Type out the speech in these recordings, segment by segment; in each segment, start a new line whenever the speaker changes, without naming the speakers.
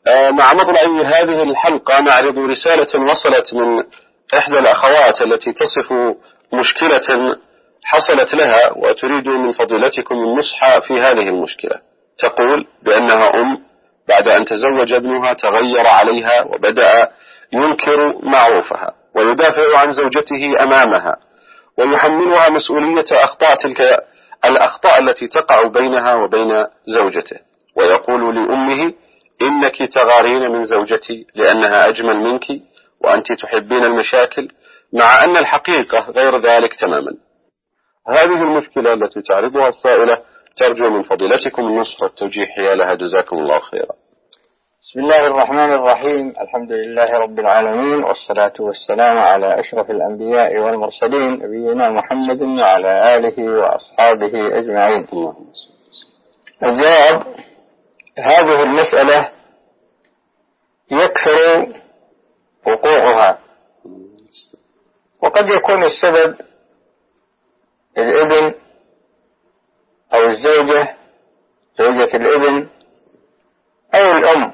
مع مطلع هذه الحلقة نعرض رسالة وصلت من إحدى الأخوات التي تصف مشكلة حصلت لها وتريد من فضيلتكم النصح في هذه المشكلة. تقول بأنها بعد أن تزوج ابنها تغير عليها وبدأ ينكر معروفها ويدافع عن زوجته أمامها ويحملها مسؤولية تلك الأخطاء التي تقع بينها وبين زوجته، ويقول لأمه إنك تغارين من زوجتي لأنها أجمل منك وأنت تحبين المشاكل، مع أن الحقيقة غير ذلك تماما. هذه المشكلة التي تعرضها السائلة ترجو من فضيلتكم النصح والتوجيه حيالها، جزاكم الله خيرا.
بسم الله الرحمن الرحيم. الحمد لله رب العالمين، والصلاة والسلام على أشرف الأنبياء والمرسلين نبينا محمد وعلى آله وأصحابه أجمعين. الجواب: هذه المسألة يكثر وقوعها، وقد يكون السبب الابن أو الزوجة، زوجة الابن أو الأم،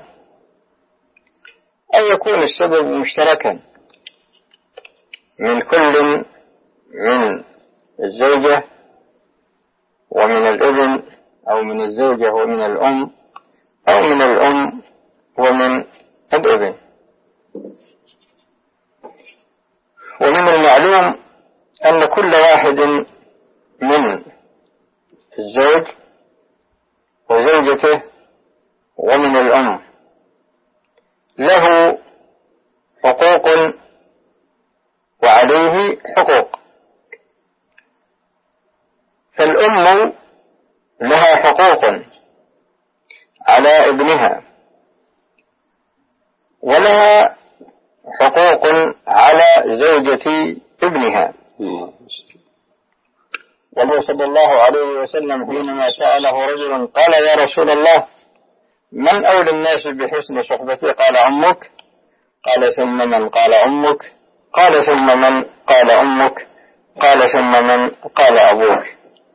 أو يكون السبب مشتركا من كل من الزوجة ومن الابن، أو من الزوجة ومن الأم، أو من الأم ومن الابن. ومن المعلوم أن كل واحد من الزوج وزوجته ومن الأم له حقوق وعليه حقوق. فالأم لها حقوق على ابنها، ولها حقوق على زوجة ابنها. والنبي صلى الله عليه وسلم حينما سأله رجل قال: يا رسول الله، من أولى الناس بحسن صحبتي؟ قال: أمك. قال: ثم من؟ قال: أمك. قال: ثم من؟ قال: أمك. قال: ثم من؟ قال: أبوك.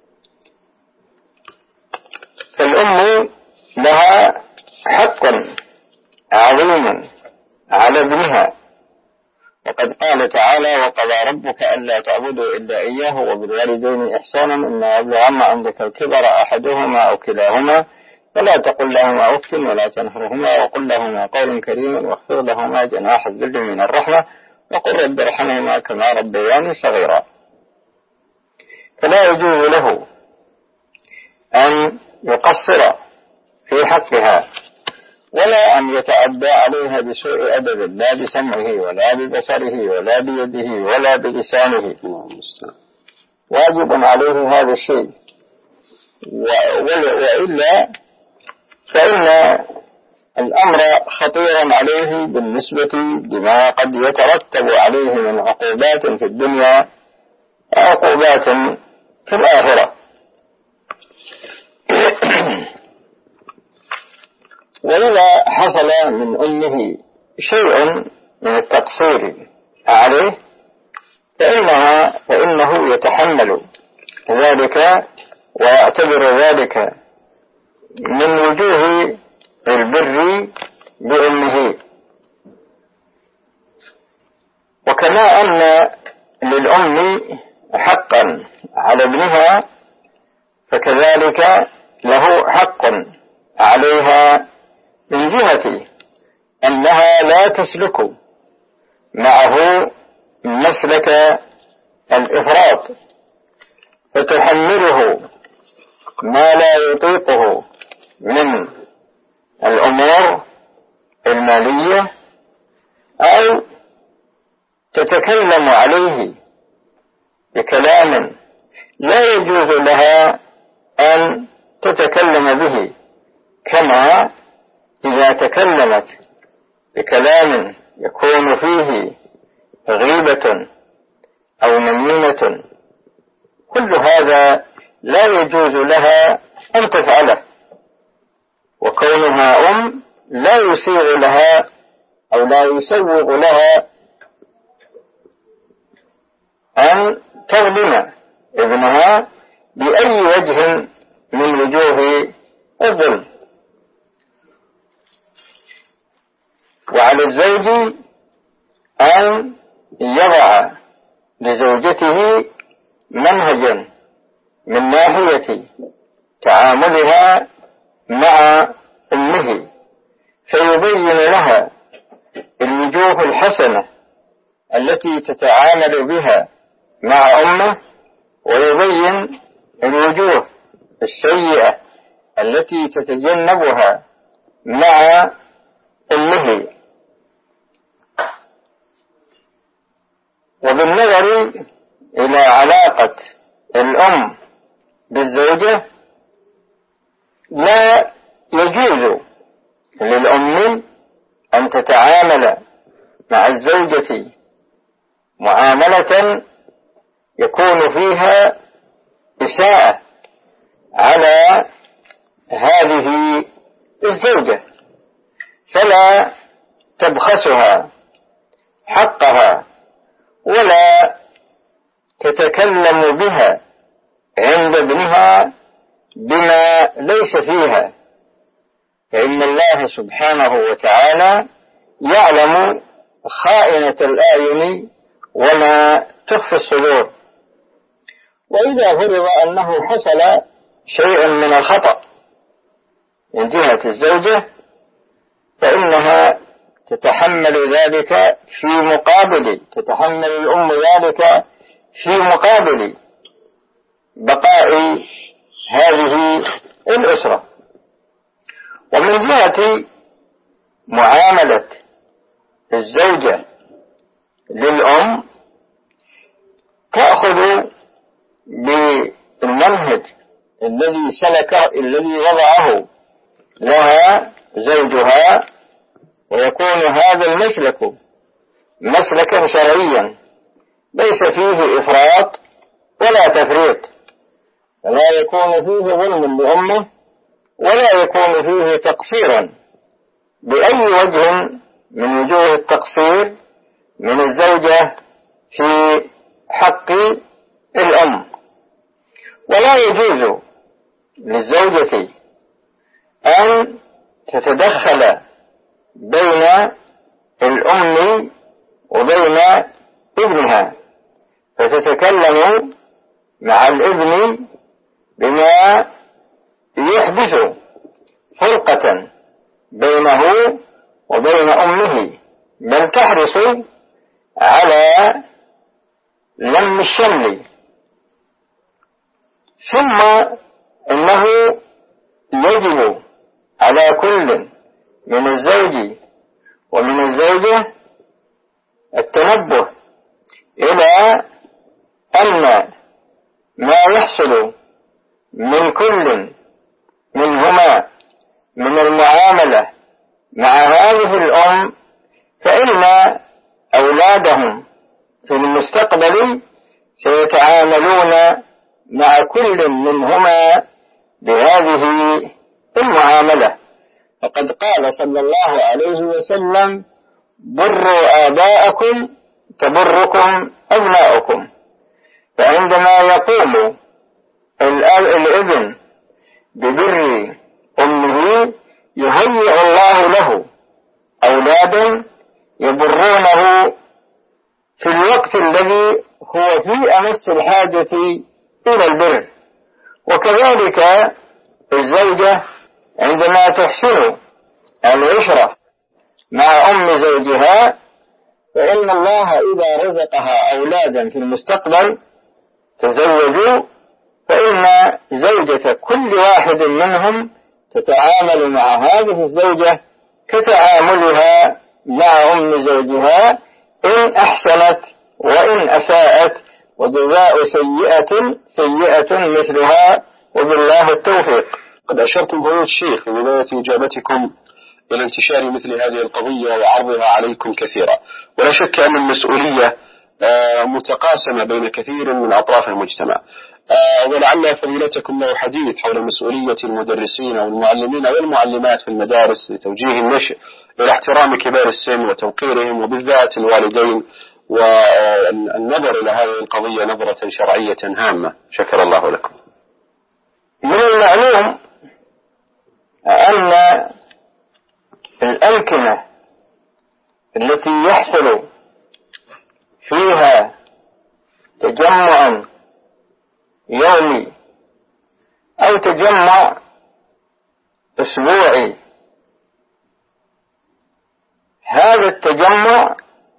فالأم لها حق عظيم على ابنها، وقد قال تعالى: وقضى ربك ألا تعبدوا إلا إياه وبالوالدين إحسانا إما يبلغن عندك الكبر أحدهما أو كلاهما فلا تقل لهما أف ولا تنهرهما وقل لهما قولا كريما واخفض لهما جناح الذل من الرحمة وقل رب ارحمهما كما ربياني صغيرا. فلا يجوز له أن يقصر في حقها ولا أن يتعدى عليها بسوء أدب، لا بسمعه ولا ببصره ولا بيده ولا بلسانه. واجب عليه هذا الشيء، وإلا فإن الأمر خطيرا عليه بالنسبة لما قد يترتب عليه من عقوبات في الدنيا وعقوبات في الآخرة. وإذا حصل من أمه شيء من التقصير عليه فإنه يتحمل ذلك ويعتبر ذلك من وجوه البر بأمه. وكما أن للأم حقا على ابنها فكذلك له حق عليها من جهة أنها لا تسلك معه مسلك الإفراط فتحمله ما لا يطيقه من الأمور المالية، أو تتكلم عليه بكلام لا يجوز لها أن تتكلم به، كما إذا تكلمت بكلام يكون فيه غيبة أو نميمة، كل هذا لا يجوز لها أن تفعله. وكونها لا يسيغ لها أو لا يسوغ لها أن تظلم ابنها بأي وجه من وجوه الظلم. وعلى الزوج أن يضع لزوجته منهجا من ناحية تعاملها مع أمه، فيبين لها الوجوه الحسنة التي تتعامل بها مع أمه، ويبين الوجوه السيئة التي تتجنبها مع أمه. وبالنظر إلى علاقة الأم بالزوجة، لا يجوز للأم أن تتعامل مع الزوجة معاملة يكون فيها إساءة على هذه الزوجة، فلا تبخسها حقها ولا تتكلم بها عند ابنها بما ليس فيها، فإن الله سبحانه وتعالى يعلم خائنة الأعين وما تخفي الصدور. وإذا فرض أنه حصل شيء من الخطأ من جهة الزوجة، فإنها تتحمل ذلك في مقابل، تتحمل الأم ذلك في مقابل بقاء هذه الأسرة. ومن جهة معاملة الزوجة للأم، تأخذ بالمنهج الذي وضعه لها زوجها، ويكون هذا المسلك مسلكا شرعيا ليس فيه إفراط ولا تفريط، فلا يكون فيه ظلم لأمه ولا يكون فيه تقصيرا بأي وجه من وجوه التقصير من الزوجة في حق الأم. ولا يجوز للزوجة أن تتدخل بين الأم وبين ابنها، فتتكلم مع الابن بما يحدث فرقة بينه وبين أمه، بل تحرص على لم الشمل. ثم إنه يجب على كل من الزوج ومن الزوجة التنبه إلى أن ما يحصل من كل منهما من المعاملة مع هذه الأم، فإن أولادهم في المستقبل سيتعاملون مع كل منهما بهذه المعاملة. فقد قال صلى الله عليه وسلم: بروا آباءكم تبركم أبناؤكم. فعندما يقوم الابن ببر أمه، يهيئ الله له أولادا يبرونه في الوقت الذي هو في أمس الحاجة إلى البر. وكذلك الزوجة عندما تحسن العشرة مع أم زوجها، فإن الله إذا رزقها أولادا في المستقبل تزوجوا، فإن زوجة كل واحد منهم تتعامل مع هذه الزوجة كتعاملها مع أم زوجها، إن أحسنت وإن أساءت، وجزاء سيئة مثلها، وبالله التوفيق.
قد أشرتم فضيلة الشيخ في بداية إجابتكم إلى انتشار مثل هذه القضية وعرضها عليكم كثيرا، ولا شك أن المسؤولية متقاسمة بين كثير من أطراف المجتمع، ولعل فضيلتكم له حديث حول مسؤولية المدرسين والمعلمين والمعلمات في المدارس لتوجيه النشء إلى احترام كبار السن وتوقيرهم، وبالذات الوالدين، والنظر إلى هذه القضية نظرة شرعية هامة. شكر الله لكم.
من المعلوم أن الأمكنة التي يحصل فيها تجمع يومي أو تجمع أسبوعي، هذا التجمع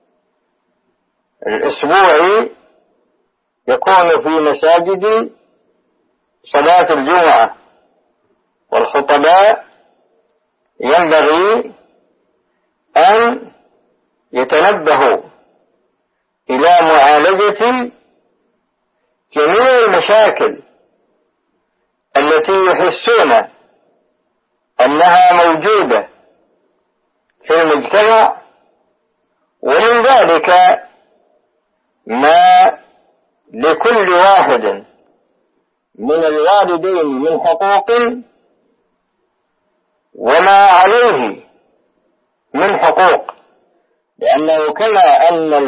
الأسبوعي يكون في مساجد صلاة الجمعة، والخطباء ينبغي أن يتنبهوا إلى معالجة جميع المشاكل التي يحسون أنها موجودة في المجتمع، ومن ذلك ما لكل واحد من الوالدين من حقوق وما عليه من حقوق، لأنه كما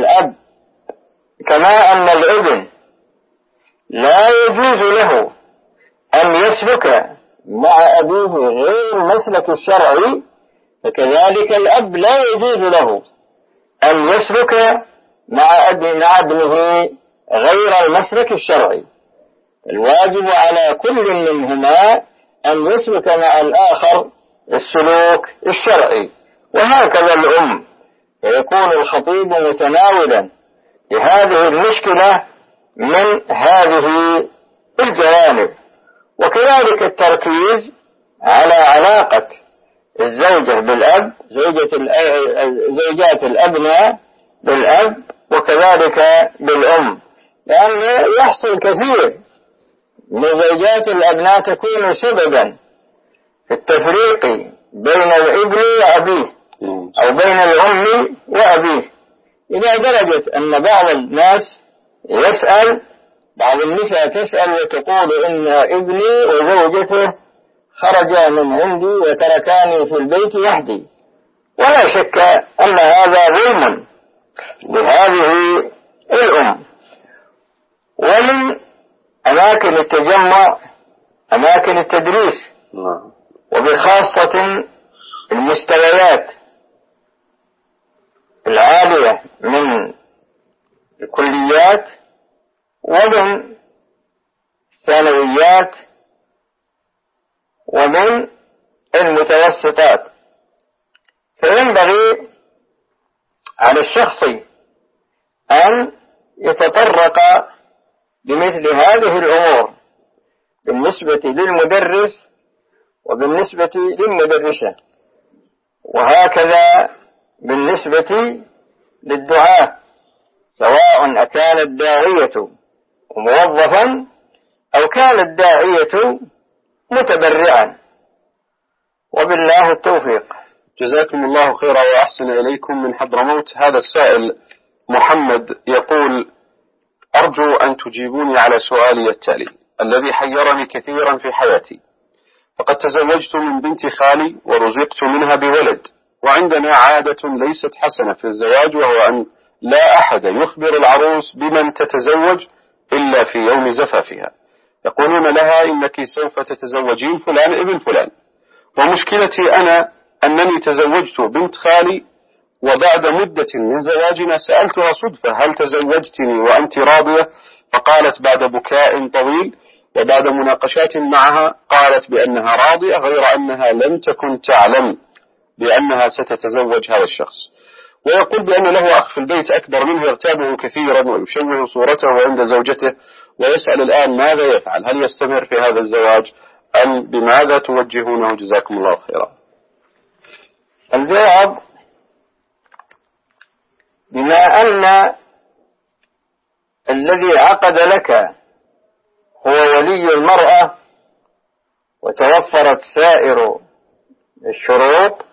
أن الابن لا يجوز له أن يسلك مع أبيه غير المسلك الشرعي، فكذلك الأب لا يجوز له أن يسلك مع ابنه غير المسلك الشرعي. الواجب على كل منهما أن يسلك مع الآخر السلوك الشرعي، وهكذا الأم، فيكون الخطيب متناولا لهذه المشكلة من هذه الجوانب. وكذلك التركيز على علاقة الزوجة بالأب، زوجات الأبناء بالأب، وكذلك بالأم، لأنه يحصل كثير من زوجات الأبناء تكون سببا في التفريق بين الابن وأبيه أو بين الأم وأبيه، إلى درجة أن بعض الناس بعض النساء تسأل وتقول إن ابني وزوجته خرجا من عندي وتركاني في البيت وحدي، ولا شك أن هذا ظلم لهذه الأم. ومن أماكن التجمع أماكن التدريس، وبخاصة المستويات العالية من الكليات ومن الثانويات ومن المتوسطات، فينبغي على الشخص أن يتطرق بمثل هذه الأمور بالنسبة للمدرس وبالنسبة للمدرسة، وهكذا بالنسبة للدعاة، سواء أكان الداعية موظفا أو كان الداعية متبرعا، وبالله التوفيق.
جزاكم الله خيرا وأحسن إليكم. من حضرموت هذا السائل محمد يقول: أرجو أن تجيبوني على سؤالي التالي الذي حيرني كثيرا في حياتي. فقد تزوجت من بنت خالي ورزقت منها بولد، وعندنا عادة ليست حسنة في الزواج، وهو أن لا أحد يخبر العروس بمن تتزوج إلا في يوم زفافها. يقولون لها: إنك سوف تتزوجين فلان ابن فلان. ومشكلتي أنا أنني تزوجت بنت خالي، وبعد مدة من زواجنا سألتها صدفة: هل تزوجتني وأنت راضية؟ فقالت بعد بكاء طويل وبعد مناقشات معها قالت بأنها راضية، غير أنها لم تكن تعلم بأنها ستتزوج هذا الشخص. ويقول بأن له أخ في البيت أكبر منه يرتابه كثيرا ويشوه صورته عند زوجته، ويسأل الآن ماذا يفعل؟ هل يستمر في هذا الزواج أم بماذا توجهونه؟ جزاكم الله خيرا.
الجواب: بما أن الذي عقد لك هو ولي المرأة وتوفرت سائر الشروط،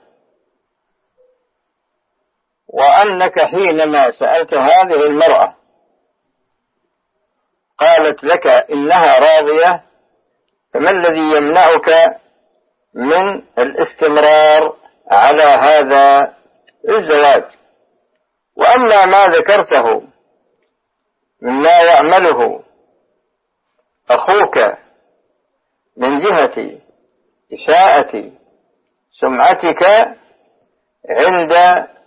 وأنك حينما سألت هذه المرأة قالت لك إنها راضية، فما الذي يمنعك من الاستمرار على هذا الزواج؟ وأما ما ذكرته مما يعمله أخوك من جهة إساءة سمعتك عند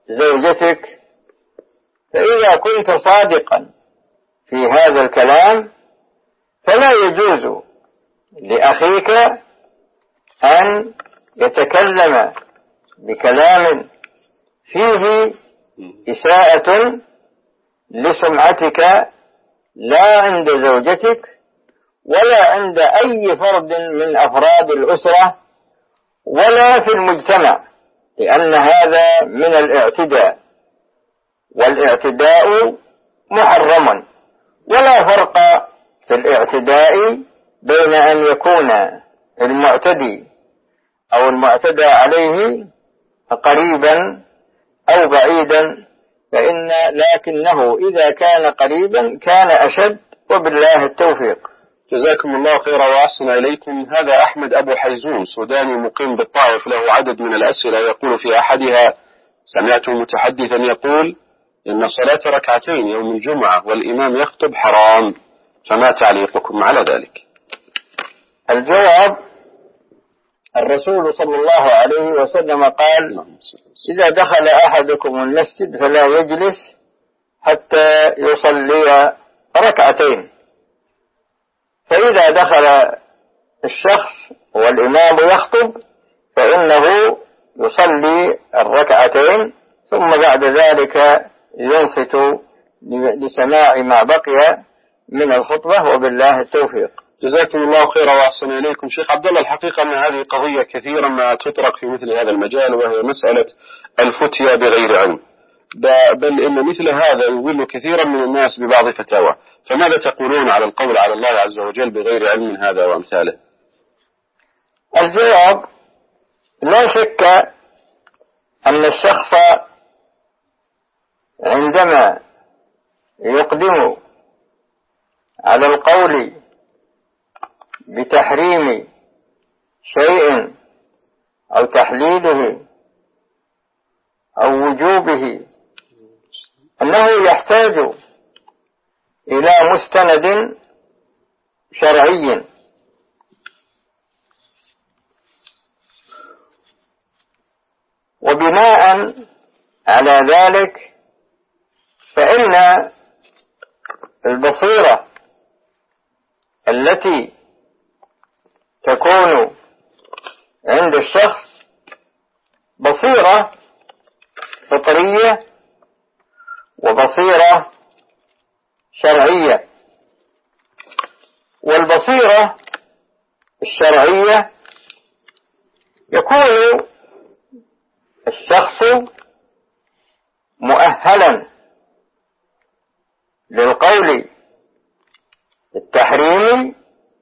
زوجتك، فإذا كنت صادقا في هذا الكلام فلا يجوز لأخيك أن يتكلم بكلام فيه إساءة لسمعتك، لا عند زوجتك ولا عند أي فرد من أفراد الأسرة ولا في المجتمع، لأن هذا من الاعتداء، والاعتداء محرم، ولا فرق في الاعتداء بين أن يكون المعتدي أو المعتدى عليه قريبا أو بعيدا، لكنه إذا كان قريبا كان أشد، وبالله التوفيق.
جزاكم الله خيرا وأحسن إليكم. هذا أحمد أبو حيزون سوداني مقيم بالطائف، له عدد من الأسئلة، يقول في أحدها: سمعت متحدثا يقول إن صلاة ركعتين يوم الجمعة والإمام يخطب حرام، فما تعليقكم على ذلك؟
الجواب: الرسول صلى الله عليه وسلم قال: إذا دخل أحدكم المسجد فلا يجلس حتى يصلي ركعتين، فإذا دخل الشخص والإمام يخطب فإنه يصلي الركعتين، ثم بعد ذلك ينصت لسماع ما بقي من الخطبة، وبالله التوفيق.
جزاكم الله خيرا وأحسن إليكم. شيخ عبد الله، الحقيقة أن هذه قضية كثيرا ما تطرق في مثل هذا المجال، وهي مسألة الفتيا بغير علم، بل إن مثل هذا يضل كثيرا من الناس ببعض فتاوى، فماذا تقولون على القول على الله عز وجل بغير علم هذا وأمثاله؟
الجواب: لا شك أن الشخص عندما يقدم على القول بتحريم شيء أو تحليله أو وجوبه أنه يحتاج إلى مستند شرعي، وبناء على ذلك فإن البصيرة التي تكون عند الشخص بصيرة فطرية وبصيرة شرعية، والبصيرة الشرعية يكون الشخص مؤهلا للقول بالتحريم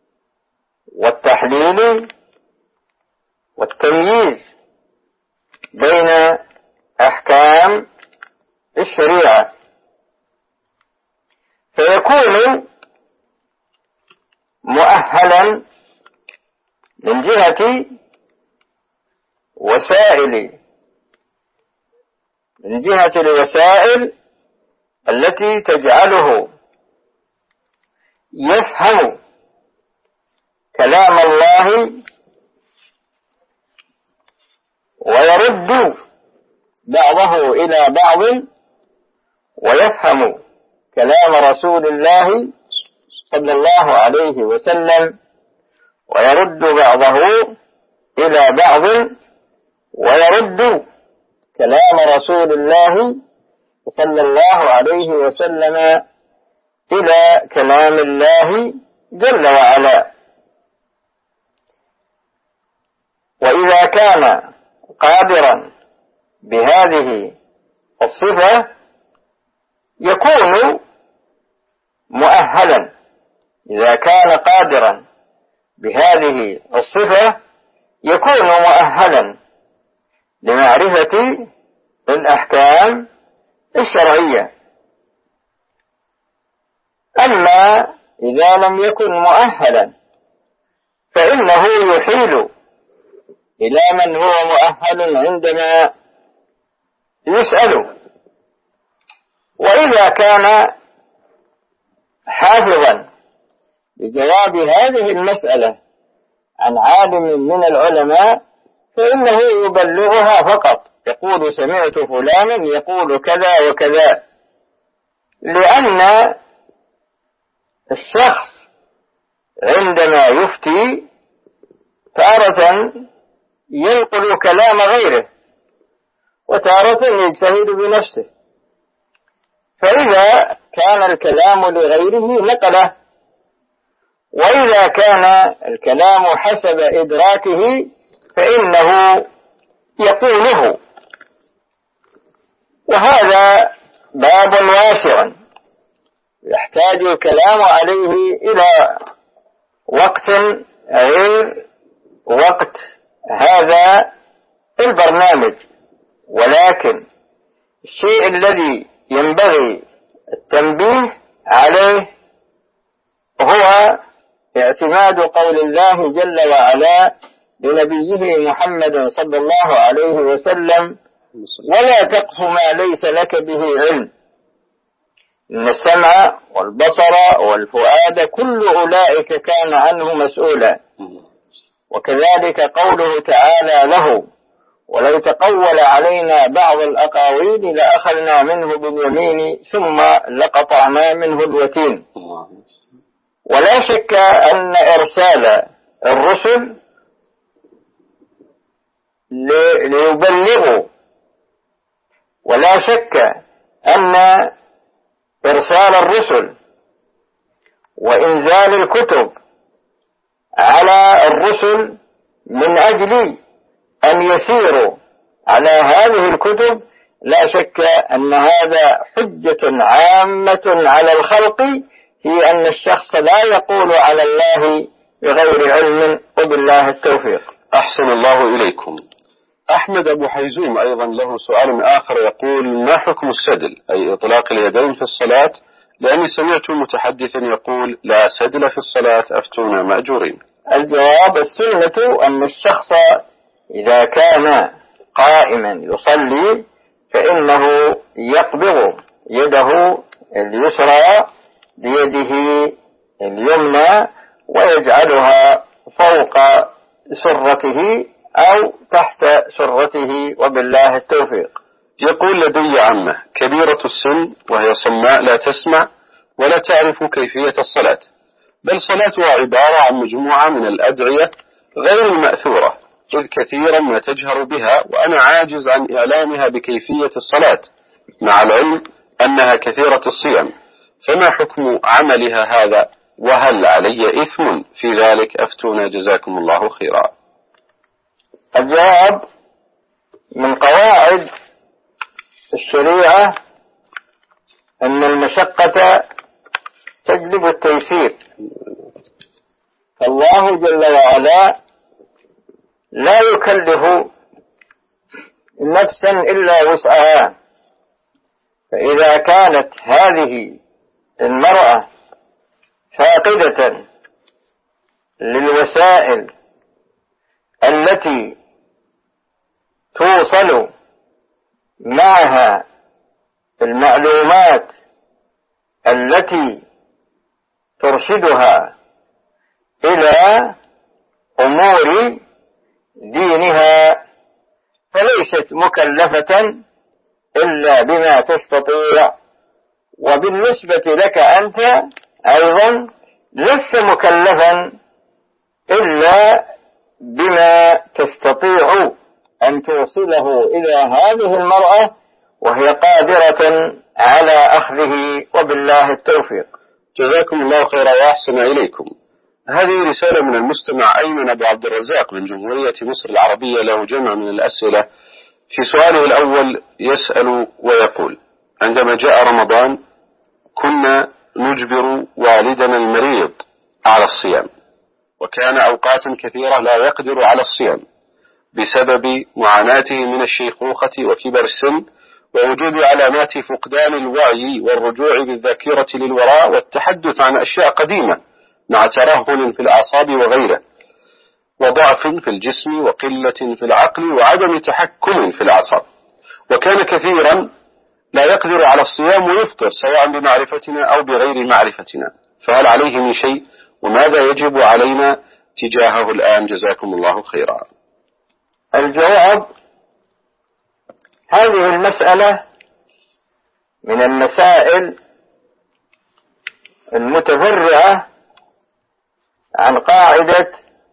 والتحليل والتمييز بين أحكام الشريعة، فيكون مؤهلا من جهة الوسائل التي تجعله يفهم كلام الله ويرد بعضه إلى بعض، ويفهم كلام رسول الله صلى الله عليه وسلم ويرد بعضه إلى بعض، ويرد كلام رسول الله صلى الله عليه وسلم إلى كلام الله جل وعلا. وإذا كان قادرا بهذه الصفة يكون مؤهلا، إذا كان قادرا بهذه الصفة يكون مؤهلا لمعرفة الأحكام الشرعية. أما إذا لم يكن مؤهلا فإنه يحيل إلى من هو مؤهل عندما يسأل، وإذا كان حافظا لجواب هذه المسألة عن عالم من العلماء فإنه يبلغها فقط، يقول سمعت فلانا يقول كذا وكذا، لأن الشخص عندما يفتي تارة ينقل كلام غيره وتارة يجتهد بنفسه، فإذا كان الكلام لغيره نقله، وإذا كان الكلام حسب إدراكه فإنه يقوله. وهذا باب واسع يحتاج الكلام عليه إلى وقت غير وقت هذا البرنامج، ولكن الشيء الذي ينبغي التنبيه عليه هو اعتماد قول الله جل وعلا لنبيه محمد صلى الله عليه وسلم: ولا تقف ما ليس لك به علم، إن السمع والبصر والفؤاد كل أولئك كان عنه مسؤولا. وكذلك قوله تعالى له: ولو تقول علينا بعض الأقاويل لأخذنا منه باليمين ثم لقطعنا منه الوتين. ولا شك أن إرسال الرسل ليبلغوا، ولا شك أن إرسال الرسل وإنزال الكتب على الرسل من أجل أن يسيروا على هذه الكتب، لا شك أن هذا حجة عامة على الخلق في أن الشخص لا يقول على الله بغير علم، وبالله التوفيق.
أحسن الله إليكم. أحمد أبو حيزوم أيضا له سؤال آخر يقول: ما حكم السدل، أي إطلاق اليدين في الصلاة؟ لأني سمعت متحدثا يقول: لا سدل في الصلاة، أفتونا مأجورين.
الجواب: السنة أن الشخص إذا كان قائما يصلي فإنه يقبض يده اليسرى بيده اليمنى ويجعلها فوق سرته أو تحت سرته، وبالله التوفيق.
يقول: لدي عمة كبيرة السن وهي صماء لا تسمع ولا تعرف كيفية الصلاة، بل صلاتها عبارة عن مجموعة من الأدعية غير المأثورة، إذ كثيرا ما تجهر بها وأنا عاجز عن إعلامها بكيفية الصلاة، مع العلم أنها كثيرة الصيام، فما حكم عملها هذا، وهل علي إثم في ذلك؟ أفتونا جزاكم الله خيرا.
الجواب: من قواعد الشريعة أن المشقة تجلب التيسير، فالله جل وعلا لا يكلف نفسا إلا وسعها، فإذا كانت هذه المرأة فاقدة للوسائل التي توصل معها المعلومات التي ترشدها إلى أمور دينها، فليست مكلفة إلا بما تستطيع. وبالنسبة لك أنت أيضا لست مكلفا إلا بما تستطيع أن توصله إلى هذه المرأة وهي قادرة على أخذه، وبالله التوفيق.
جزاكم الله خيرا وأحسن إليكم. هذه رسالة من المستمع أيمن أبو عبد الرزاق من جمهورية مصر العربية، له جمع من الأسئلة. في سؤاله الأول يسأل ويقول: عندما جاء رمضان كنا نجبر والدنا المريض على الصيام، وكان أوقات كثيرة لا يقدر على الصيام بسبب معاناته من الشيخوخة وكبر السن ووجود علامات فقدان الوعي والرجوع بالذاكرة للوراء والتحدث عن أشياء قديمة مع ترهل في الأعصاب وغيره، وضعف في الجسم وقلة في العقل وعدم تحكم في الأعصاب، وكان كثيرا لا يقدر على الصيام ويفطر سواء بمعرفتنا أو بغير معرفتنا، فهل عليه من شيء؟ وماذا يجب علينا تجاهه الآن؟ جزاكم الله خيرا.
الجواب: هذه المسألة من المسائل المتفرعة عن قاعدة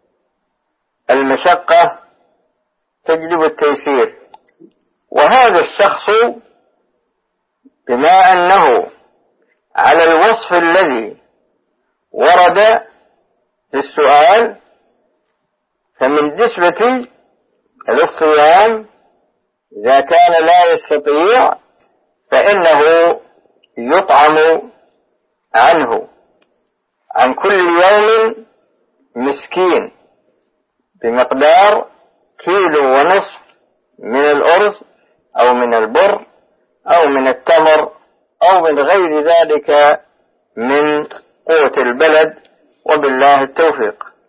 المشقة تجلب التيسير. وهذا الشخص بما أنه على الوصف الذي ورد في السؤال، فمن نسبة الصيام إذا كان لا يستطيع فإنه يطعم عنه عن كل يوم مسكين بمقدار 1.5 كيلو من الأرز أو من البر أو من التمر أو من غير ذلك من قوت البلد، وبالله التوفيق.